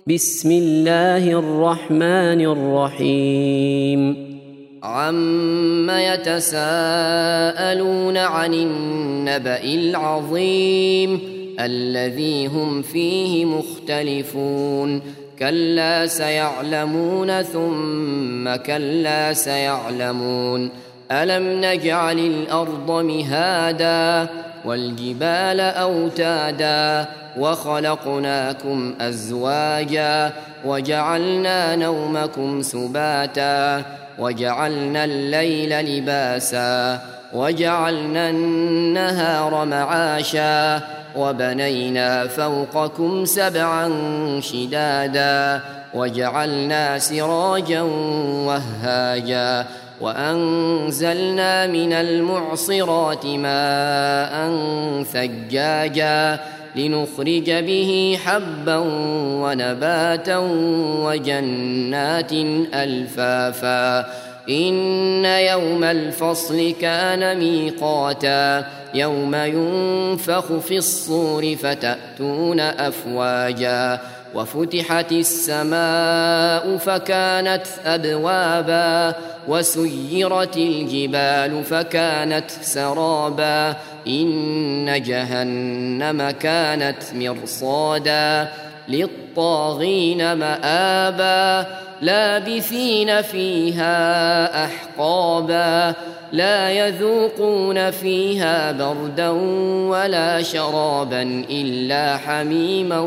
بسم الله الرحمن الرحيم عم يتساءلون عن النبأ العظيم الذي هم فيه مختلفون كلا سيعلمون ثم كلا سيعلمون ألم نجعل الأرض مهادا والجبال أوتادا وخلقناكم أزواجا وجعلنا نومكم سباتا وجعلنا الليل لباسا وجعلنا النهار معاشا وبنينا فوقكم سبعا شدادا وجعلنا سراجا وهاجا وأنزلنا من المعصرات ماء ثجاجا لنخرج به حبا ونباتا وجنات ألفافا إن يوم الفصل كان ميقاتا يوم ينفخ في الصور فتأتون أفواجا وفتحت السماء فكانت أبوابا وسيرت الجبال فكانت سرابا إن جهنم كانت مرصادا للطاغين مآبا لابثين فيها أحقابا لا يذوقون فيها بردا ولا شرابا إلا حميما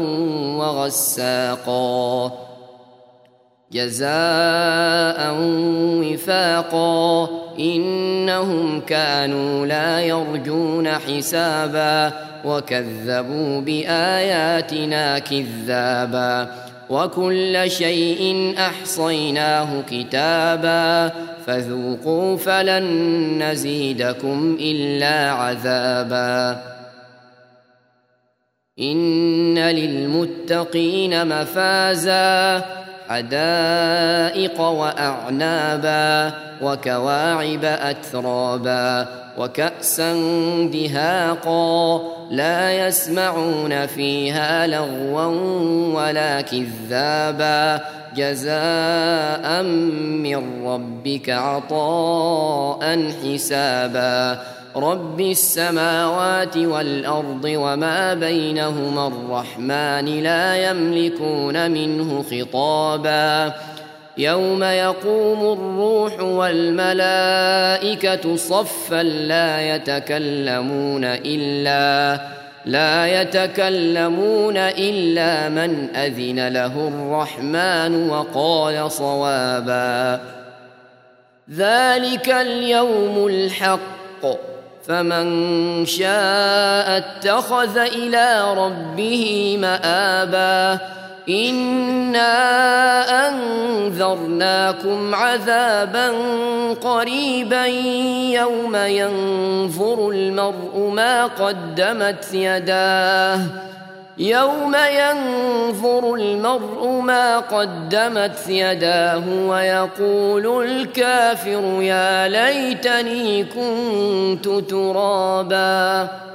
وغساقا جزاء وفاقا إنهم كانوا لا يرجون حسابا وكذبوا بآياتنا كذابا وكل شيء أحصيناه كتابا فذوقوا فلن نزيدكم إلا عذابا إن للمتقين مفازا حدائق وأعنابا وكواعب أترابا وكأسا دهاقا لا يسمعون فيها لغوا ولا كذابا جزاء من ربك عطاء حسابا رب السماوات والأرض وما بينهما الرحمن لا يملكون منه خطابا يوم يقوم الروح والملائكة صفا لا يتكلمون إلا من أذن له الرحمن وقال صوابا ذلك اليوم الحق فمن شاء اتخذ إلى ربه مآبا إنا أنذرناكم عذابا قريبا يوم ينظر المرء ما قدمت يداه ويقول الكافر يا ليتني كنت ترابا